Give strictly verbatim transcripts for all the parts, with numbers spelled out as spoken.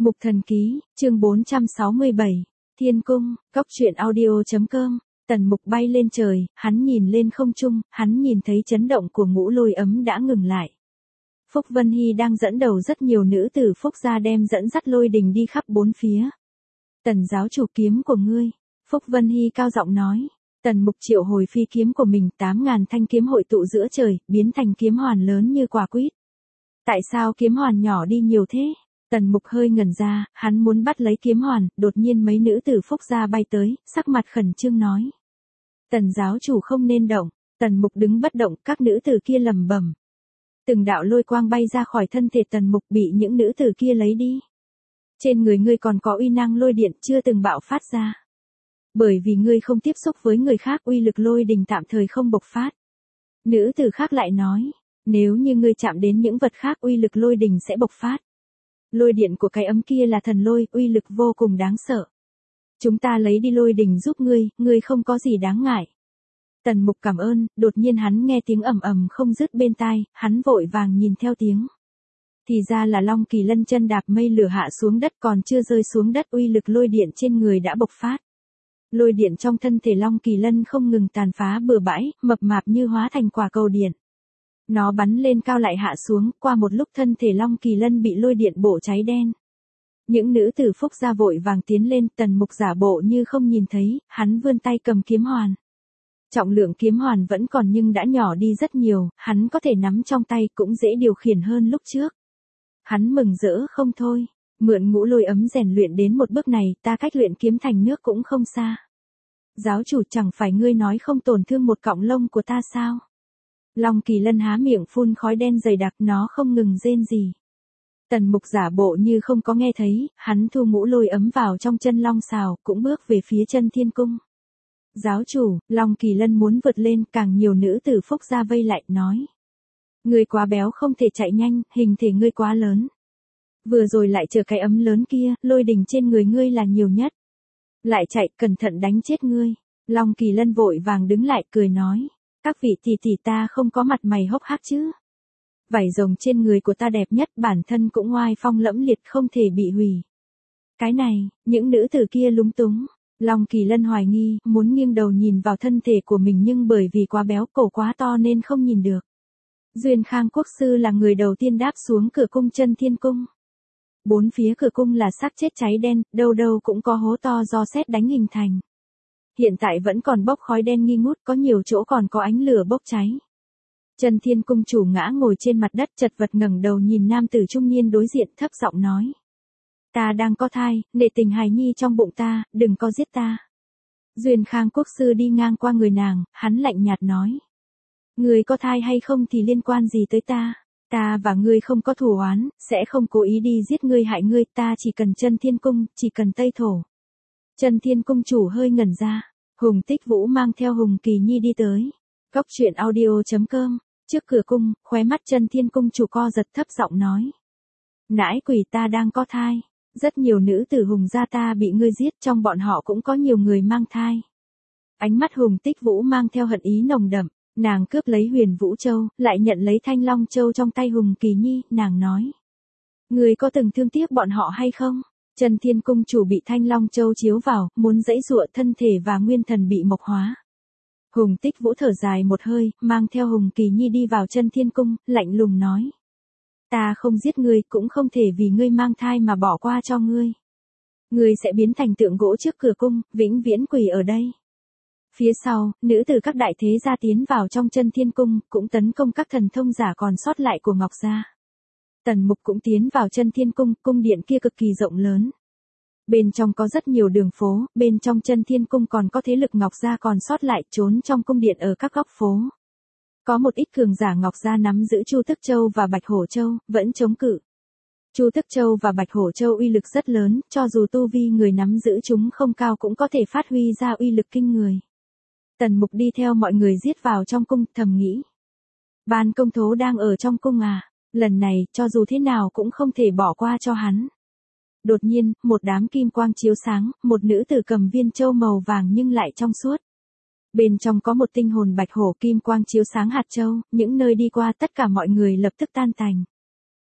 Mục Thần Ký, chương bốn trăm sáu mươi bảy, Thiên Cung, Cốc truyện audio.com, Tần Mục bay lên trời, hắn nhìn lên không trung, hắn nhìn thấy chấn động của ngũ lôi ấm đã ngừng lại. Phúc Vân Hy đang dẫn đầu rất nhiều nữ tử Phúc gia đem dẫn dắt lôi đình đi khắp bốn phía. Tần giáo chủ kiếm của ngươi, Phúc Vân Hy cao giọng nói. Tần Mục triệu hồi phi kiếm của mình, tám ngàn thanh kiếm hội tụ giữa trời, biến thành kiếm hoàn lớn như quả quýt. Tại sao kiếm hoàn nhỏ đi nhiều thế? Tần Mục hơi ngẩn ra, hắn muốn bắt lấy kiếm hoàn, đột nhiên mấy nữ tử Phúc gia bay tới, sắc mặt khẩn trương nói. Tần giáo chủ không nên động. Tần Mục đứng bất động, các nữ tử kia lẩm bẩm. Từng đạo lôi quang bay ra khỏi thân thể Tần Mục, bị những nữ tử kia lấy đi. Trên người ngươi còn có uy năng lôi điện chưa từng bạo phát ra. Bởi vì ngươi không tiếp xúc với người khác, uy lực lôi đình tạm thời không bộc phát. Nữ tử khác lại nói, nếu như ngươi chạm đến những vật khác, uy lực lôi đình sẽ bộc phát. Lôi điện của cái ấm kia là thần lôi, uy lực vô cùng đáng sợ. Chúng ta lấy đi lôi đình giúp ngươi, ngươi không có gì đáng ngại. Tần Mục cảm ơn, đột nhiên hắn nghe tiếng ầm ầm không dứt bên tai, hắn vội vàng nhìn theo tiếng. Thì ra là Long Kỳ Lân chân đạp mây lửa hạ xuống đất, còn chưa rơi xuống đất uy lực lôi điện trên người đã bộc phát. Lôi điện trong thân thể Long Kỳ Lân không ngừng tàn phá bừa bãi, mập mạp như hóa thành quả cầu điện. Nó bắn lên cao lại hạ xuống, qua một lúc thân thể Long Kỳ Lân bị lôi điện bổ cháy đen. Những nữ tử Phúc gia vội vàng tiến lên, Tần Mục giả bộ như không nhìn thấy, hắn vươn tay cầm kiếm hoàn. Trọng lượng kiếm hoàn vẫn còn nhưng đã nhỏ đi rất nhiều, hắn có thể nắm trong tay cũng dễ điều khiển hơn lúc trước. Hắn mừng rỡ không thôi, mượn ngũ lôi ấm rèn luyện đến một bước này, ta cách luyện kiếm thành nước cũng không xa. Giáo chủ, chẳng phải ngươi nói không tổn thương một cọng lông của ta sao? Long Kỳ Lân há miệng phun khói đen dày đặc, nó không ngừng rên rỉ. Tần Mục giả bộ như không có nghe thấy, hắn thu ngũ lôi ấm vào trong chân long xào, cũng bước về phía chân thiên cung. Giáo chủ, Long Kỳ Lân muốn vượt lên, càng nhiều nữ tử Phúc gia vây lại, nói. Ngươi quá béo không thể chạy nhanh, hình thể ngươi quá lớn. Vừa rồi lại chờ cái ấm lớn kia, lôi đình trên người ngươi là nhiều nhất. Lại chạy, cẩn thận đánh chết ngươi. Long Kỳ Lân vội vàng đứng lại cười nói. Các vị tỷ tỷ, ta không có mặt mày hốc hác chứ. Vảy rồng trên người của ta đẹp nhất, bản thân cũng oai phong lẫm liệt, không thể bị hủy. Cái này, những nữ tử kia lúng túng. Long Kỳ Lân hoài nghi, muốn nghiêng đầu nhìn vào thân thể của mình nhưng bởi vì quá béo, cổ quá to nên không nhìn được. Duyên Khang Quốc sư là người đầu tiên đáp xuống cửa cung chân thiên cung. Bốn phía cửa cung là xác chết cháy đen, đâu đâu cũng có hố to do sét đánh hình thành. Hiện tại vẫn còn bốc khói đen nghi ngút, có nhiều chỗ còn có ánh lửa bốc cháy. Chân thiên cung chủ ngã ngồi trên mặt đất chật vật ngẩng đầu nhìn nam tử trung niên đối diện, thấp giọng nói. Ta đang có thai, nể tình hài nhi trong bụng ta, đừng có giết ta. Duyên Khang Quốc sư đi ngang qua người nàng, hắn lạnh nhạt nói. Ngươi có thai hay không thì liên quan gì tới ta? Ta và ngươi không có thù oán, sẽ không cố ý đi giết ngươi hại ngươi, ta chỉ cần chân thiên cung, chỉ cần Tây Thổ. Chân thiên cung chủ hơi ngẩn ra, Hùng Tích Vũ mang theo Hùng Kỳ Nhi đi tới. Cốc truyện audio.com, trước cửa cung, khóe mắt chân thiên cung chủ co giật, thấp giọng nói. Nãi quỷ, ta đang có thai. Rất nhiều nữ tử Hùng gia ta bị ngươi giết, trong bọn họ cũng có nhiều người mang thai. Ánh mắt Hùng Tích Vũ mang theo hận ý nồng đậm, nàng cướp lấy Huyền Vũ Châu, lại nhận lấy Thanh Long Châu trong tay Hùng Kỳ Nhi, nàng nói. Ngươi có từng thương tiếc bọn họ hay không? Chân thiên cung chủ bị Thanh Long Châu chiếu vào, muốn giãy giụa, thân thể và nguyên thần bị mộc hóa. Hùng Tích Vũ thở dài một hơi, mang theo Hùng Kỳ Nhi đi vào chân thiên cung, lạnh lùng nói. Ta không giết ngươi, cũng không thể vì ngươi mang thai mà bỏ qua cho ngươi. Ngươi sẽ biến thành tượng gỗ trước cửa cung, vĩnh viễn quỳ ở đây. Phía sau, nữ tử các đại thế gia tiến vào trong chân thiên cung, cũng tấn công các thần thông giả còn sót lại của Ngọc gia. Tần Mục cũng tiến vào chân thiên cung, cung điện kia cực kỳ rộng lớn. Bên trong có rất nhiều đường phố, bên trong chân thiên cung còn có thế lực Ngọc gia còn sót lại trốn trong cung điện ở các góc phố. Có một ít cường giả Ngọc gia nắm giữ Chu Tức Châu và Bạch Hổ Châu, vẫn chống cự. Chu Tức Châu và Bạch Hổ Châu uy lực rất lớn, cho dù tu vi người nắm giữ chúng không cao cũng có thể phát huy ra uy lực kinh người. Tần Mục đi theo mọi người giết vào trong cung, thầm nghĩ. Ban Công Thố đang ở trong cung à, lần này, cho dù thế nào cũng không thể bỏ qua cho hắn. Đột nhiên, một đám kim quang chiếu sáng, một nữ tử cầm viên châu màu vàng nhưng lại trong suốt. Bên trong có một tinh hồn bạch hổ, kim quang chiếu sáng hạt châu, những nơi đi qua tất cả mọi người lập tức tan tành.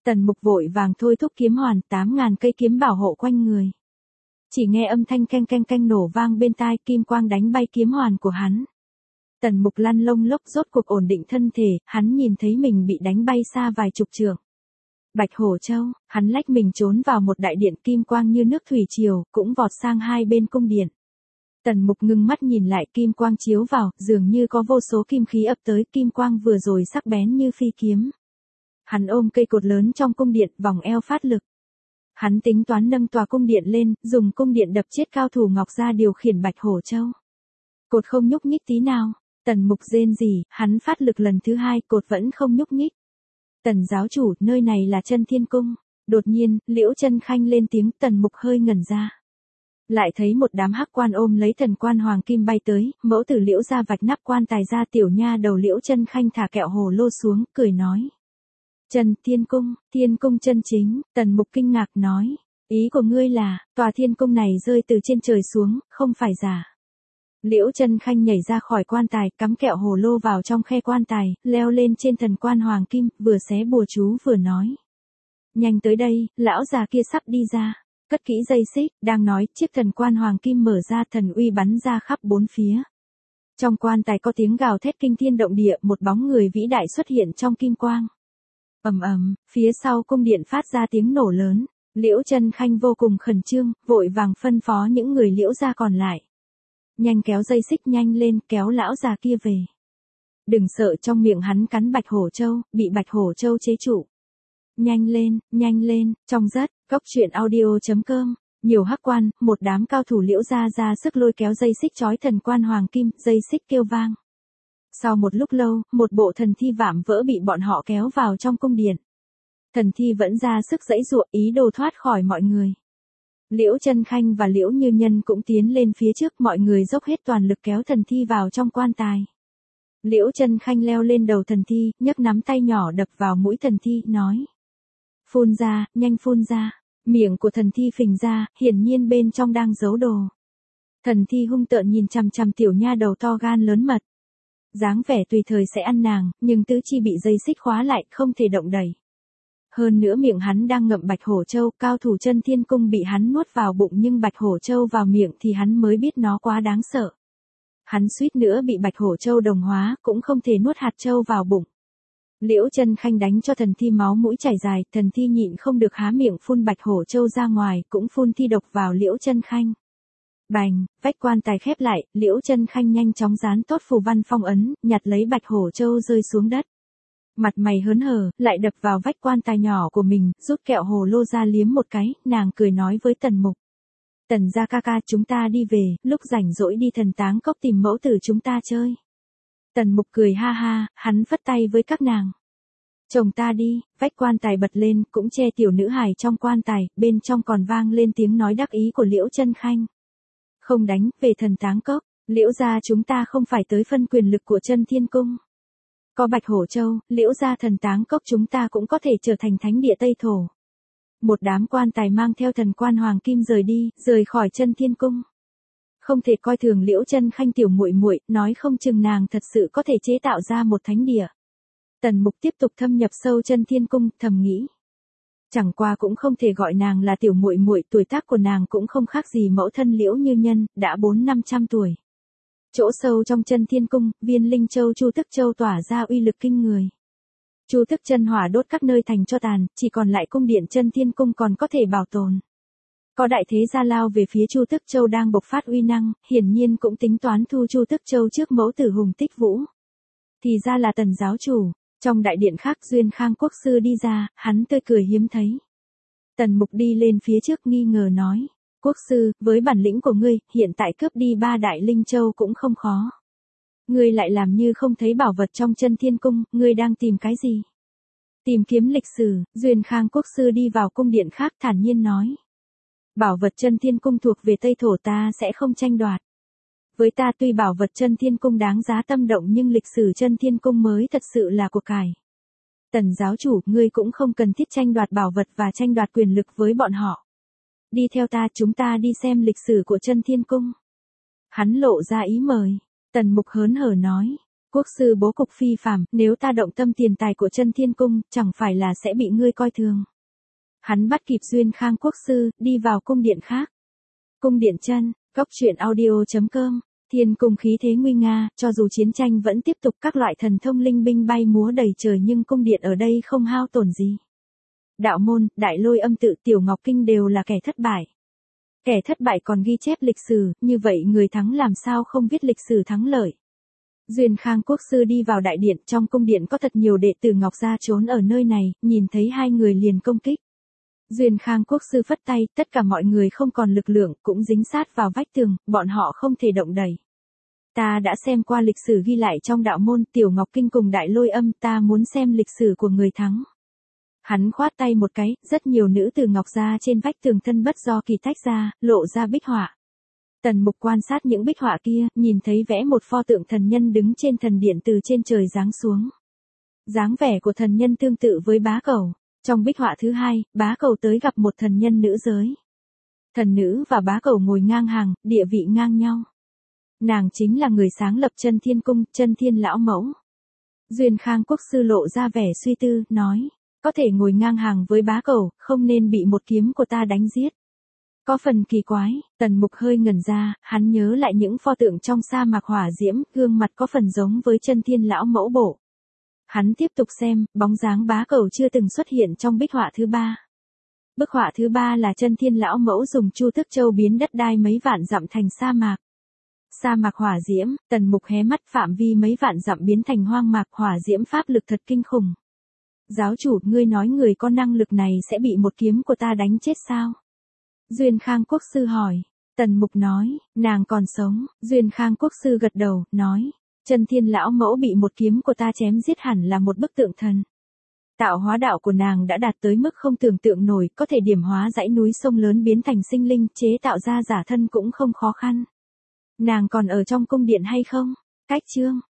Tần Mục vội vàng thôi thúc kiếm hoàn, tám ngàn cây kiếm bảo hộ quanh người. Chỉ nghe âm thanh canh canh canh nổ vang bên tai, kim quang đánh bay kiếm hoàn của hắn. Tần Mục lăn lông lốc rốt cuộc ổn định thân thể, hắn nhìn thấy mình bị đánh bay xa vài chục trượng. Bạch Hổ Châu, hắn lách mình trốn vào một đại điện, kim quang như nước thủy triều, cũng vọt sang hai bên cung điện. Tần Mục ngưng mắt nhìn lại, kim quang chiếu vào, dường như có vô số kim khí ập tới, kim quang vừa rồi sắc bén như phi kiếm. Hắn ôm cây cột lớn trong cung điện, vòng eo phát lực. Hắn tính toán nâng tòa cung điện lên, dùng cung điện đập chết cao thủ Ngọc Gia điều khiển Bạch Hổ Châu. Cột không nhúc nhích tí nào. Tần Mục rên rỉ, hắn phát lực lần thứ hai, cột vẫn không nhúc nhích. Tần giáo chủ, nơi này là Chân Thiên Cung. Đột nhiên, Liễu Chân Khanh lên tiếng, Tần Mục hơi ngẩn ra. Lại thấy một đám hắc quan ôm lấy thần quan hoàng kim bay tới, mẫu tử Liễu ra vạch nắp quan tài ra, tiểu nha đầu Liễu Chân Khanh thả kẹo hồ lô xuống, cười nói. Chân Thiên Cung, Thiên Cung chân chính. Tần Mục kinh ngạc nói. Ý của ngươi là, tòa Thiên Cung này rơi từ trên trời xuống, không phải giả. Liễu Chân Khanh nhảy ra khỏi quan tài, cắm kẹo hồ lô vào trong khe quan tài, leo lên trên thần quan hoàng kim, vừa xé bùa chú vừa nói. Nhanh tới đây, lão già kia sắp đi ra. Cất kỹ dây xích, đang nói, chiếc thần quan hoàng kim mở ra, thần uy bắn ra khắp bốn phía. Trong quan tài có tiếng gào thét kinh thiên động địa, một bóng người vĩ đại xuất hiện trong kim quang. Ầm ầm, phía sau cung điện phát ra tiếng nổ lớn. Liễu Chân Khanh vô cùng khẩn trương, vội vàng phân phó những người Liễu gia còn lại. Nhanh kéo dây xích, nhanh lên, kéo lão già kia về. Đừng sợ trong miệng hắn cắn Bạch Hổ Châu, bị Bạch Hổ Châu chế trụ. Nhanh lên, nhanh lên, trong rất, góc truyện audio chấm com, nhiều hắc quan, một đám cao thủ Liễu gia ra sức lôi kéo dây xích trói thần quan hoàng kim, dây xích kêu vang. Sau một lúc lâu, một bộ thần thi vạm vỡ bị bọn họ kéo vào trong cung điện. Thần thi vẫn ra sức giãy giụa, ý đồ thoát khỏi mọi người. Liễu Chân Khanh và Liễu Như Nhân cũng tiến lên phía trước, mọi người dốc hết toàn lực kéo thần thi vào trong quan tài. Liễu Chân Khanh leo lên đầu thần thi, nhấc nắm tay nhỏ đập vào mũi thần thi, nói. Phun ra, nhanh phun ra. Miệng của thần thi phình ra, hiển nhiên bên trong đang giấu đồ. Thần thi hung tợn nhìn chằm chằm tiểu nha đầu to gan lớn mật. Dáng vẻ tùy thời sẽ ăn nàng, nhưng tứ chi bị dây xích khóa lại, không thể động đẩy. Hơn nữa miệng hắn đang ngậm Bạch Hổ Châu, cao thủ Chân Thiên Cung bị hắn nuốt vào bụng, nhưng Bạch Hổ Châu vào miệng thì hắn mới biết nó quá đáng sợ. Hắn suýt nữa bị Bạch Hổ Châu đồng hóa, cũng không thể nuốt hạt châu vào bụng. Liễu Chân Khanh đánh cho thần thi máu mũi chảy dài, thần thi nhịn không được há miệng phun Bạch Hổ Châu ra ngoài, cũng phun thi độc vào Liễu Chân Khanh. Bành, vách quan tài khép lại, Liễu Chân Khanh nhanh chóng dán tốt phù văn phong ấn, nhặt lấy Bạch Hổ Châu rơi xuống đất. Mặt mày hớn hở, lại đập vào vách quan tài nhỏ của mình, rút kẹo hồ lô ra liếm một cái, nàng cười nói với Tần Mục. Tần gia ca ca, chúng ta đi về, lúc rảnh rỗi đi Thần Táng Cốc tìm mẫu tử chúng ta chơi. Tần Mục cười ha ha, hắn phất tay với các nàng. Chồng ta đi, vách quan tài bật lên, cũng che tiểu nữ hài trong quan tài, bên trong còn vang lên tiếng nói đắc ý của Liễu Chân Khanh. Không đánh, về Thần Táng Cốc, Liễu gia chúng ta không phải tới phân quyền lực của Chân Thiên Cung. Có Bạch Hổ Châu, Liễu gia Thần Táng Cốc chúng ta cũng có thể trở thành thánh địa Tây Thổ. Một đám quan tài mang theo thần quan hoàng kim rời đi, rời khỏi Chân Thiên Cung. Không thể coi thường Liễu Chân Khanh tiểu muội muội, nói không chừng nàng thật sự có thể chế tạo ra một thánh địa. Tần Mục tiếp tục thâm nhập sâu Chân Thiên Cung, thầm nghĩ. Chẳng qua cũng không thể gọi nàng là tiểu muội muội, tuổi tác của nàng cũng không khác gì mẫu thân Liễu Như Nhân, đã bốn năm trăm tuổi. Chỗ sâu trong Chân Thiên Cung, viên linh châu Chu Tức Châu tỏa ra uy lực kinh người. Chu Tức chân hỏa đốt các nơi thành cho tàn, chỉ còn lại cung điện Chân Thiên Cung còn có thể bảo tồn. Có đại thế gia lao về phía Chu Tức Châu đang bộc phát uy năng, hiển nhiên cũng tính toán thu Chu Tức Châu trước mẫu tử Hùng Tích Vũ. Thì ra là Tần giáo chủ. Trong đại điện khác, Duyên Khang quốc sư đi ra, hắn tươi cười hiếm thấy. Tần Mục đi lên phía trước nghi ngờ nói. Quốc sư, với bản lĩnh của ngươi, hiện tại cướp đi ba đại linh châu cũng không khó. Ngươi lại làm như không thấy bảo vật trong Chân Thiên Cung, ngươi đang tìm cái gì? Tìm kiếm lịch sử. Duyên Khang quốc sư đi vào cung điện khác thản nhiên nói. Bảo vật Chân Thiên Cung thuộc về Tây Thổ, ta sẽ không tranh đoạt. Với ta tuy bảo vật Chân Thiên Cung đáng giá tâm động, nhưng lịch sử Chân Thiên Cung mới thật sự là của cải. Tần giáo chủ, ngươi cũng không cần thiết tranh đoạt bảo vật và tranh đoạt quyền lực với bọn họ. Đi theo ta, chúng ta đi xem lịch sử của Chân Thiên Cung. Hắn lộ ra ý mời. Tần Mục hớn hở nói. Quốc sư bố cục phi phàm, nếu ta động tâm tiền tài của chân thiên cung, chẳng phải là sẽ bị ngươi coi thường. Hắn bắt kịp Duyên Khang quốc sư, đi vào cung điện khác. Cung điện chân, góc truyện audio.com, thiên cung khí thế nguy nga, cho dù chiến tranh vẫn tiếp tục các loại thần thông linh binh bay múa đầy trời nhưng cung điện ở đây không hao tổn gì. Đạo môn, đại lôi âm tự, tiểu ngọc kinh đều là kẻ thất bại. Kẻ thất bại còn ghi chép lịch sử, như vậy người thắng làm sao không viết lịch sử thắng lợi. Duyên Khang quốc sư đi vào đại điện, trong cung điện có thật nhiều đệ tử Ngọc gia trốn ở nơi này, nhìn thấy hai người liền công kích. Duyên Khang quốc sư phất tay, tất cả mọi người không còn lực lượng, cũng dính sát vào vách tường, bọn họ không thể động đẩy. Ta đã xem qua lịch sử ghi lại trong đạo môn, tiểu ngọc kinh cùng đại lôi âm, ta muốn xem lịch sử của người thắng. Hắn khoát tay một cái, rất nhiều nữ từ Ngọc gia trên vách tường thân bất do kỳ tách ra, lộ ra bích họa. Tần Mục quan sát những bích họa kia, nhìn thấy vẽ một pho tượng thần nhân đứng trên thần điện từ trên trời giáng xuống. Dáng vẻ của thần nhân tương tự với bá cẩu. Trong bích họa thứ hai, bá cẩu tới gặp một thần nhân nữ giới. Thần nữ và bá cẩu ngồi ngang hàng, địa vị ngang nhau. Nàng chính là người sáng lập Chân Thiên Cung, Chân Thiên lão mẫu. Duyên Khang quốc sư lộ ra vẻ suy tư, nói, có thể ngồi ngang hàng với bá cẩu, không nên bị một kiếm của ta đánh giết. Có phần kỳ quái, Tần Mục hơi ngẩn ra, hắn nhớ lại những pho tượng trong sa mạc hỏa diễm, gương mặt có phần giống với Chân Thiên lão mẫu bộ. Hắn tiếp tục xem, bóng dáng bá cẩu chưa từng xuất hiện trong bích họa thứ ba. Bức họa thứ ba là Chân Thiên lão mẫu dùng Chu Thức Châu biến đất đai mấy vạn dặm thành sa mạc. Sa mạc hỏa diễm, Tần Mục hé mắt, phạm vi mấy vạn dặm biến thành hoang mạc, hỏa diễm pháp lực thật kinh khủng. Giáo chủ, ngươi nói người có năng lực này sẽ bị một kiếm của ta đánh chết sao? Duyên Khang quốc sư hỏi. Tần Mục nói, nàng còn sống. Duyên Khang quốc sư gật đầu, nói, Chân Thiên lão mẫu bị một kiếm của ta chém giết hẳn là một bức tượng thần. Tạo hóa đạo của nàng đã đạt tới mức không tưởng tượng nổi, có thể điểm hóa dãy núi sông lớn biến thành sinh linh, chế tạo ra giả thân cũng không khó khăn. Nàng còn ở trong cung điện hay không? Cách chương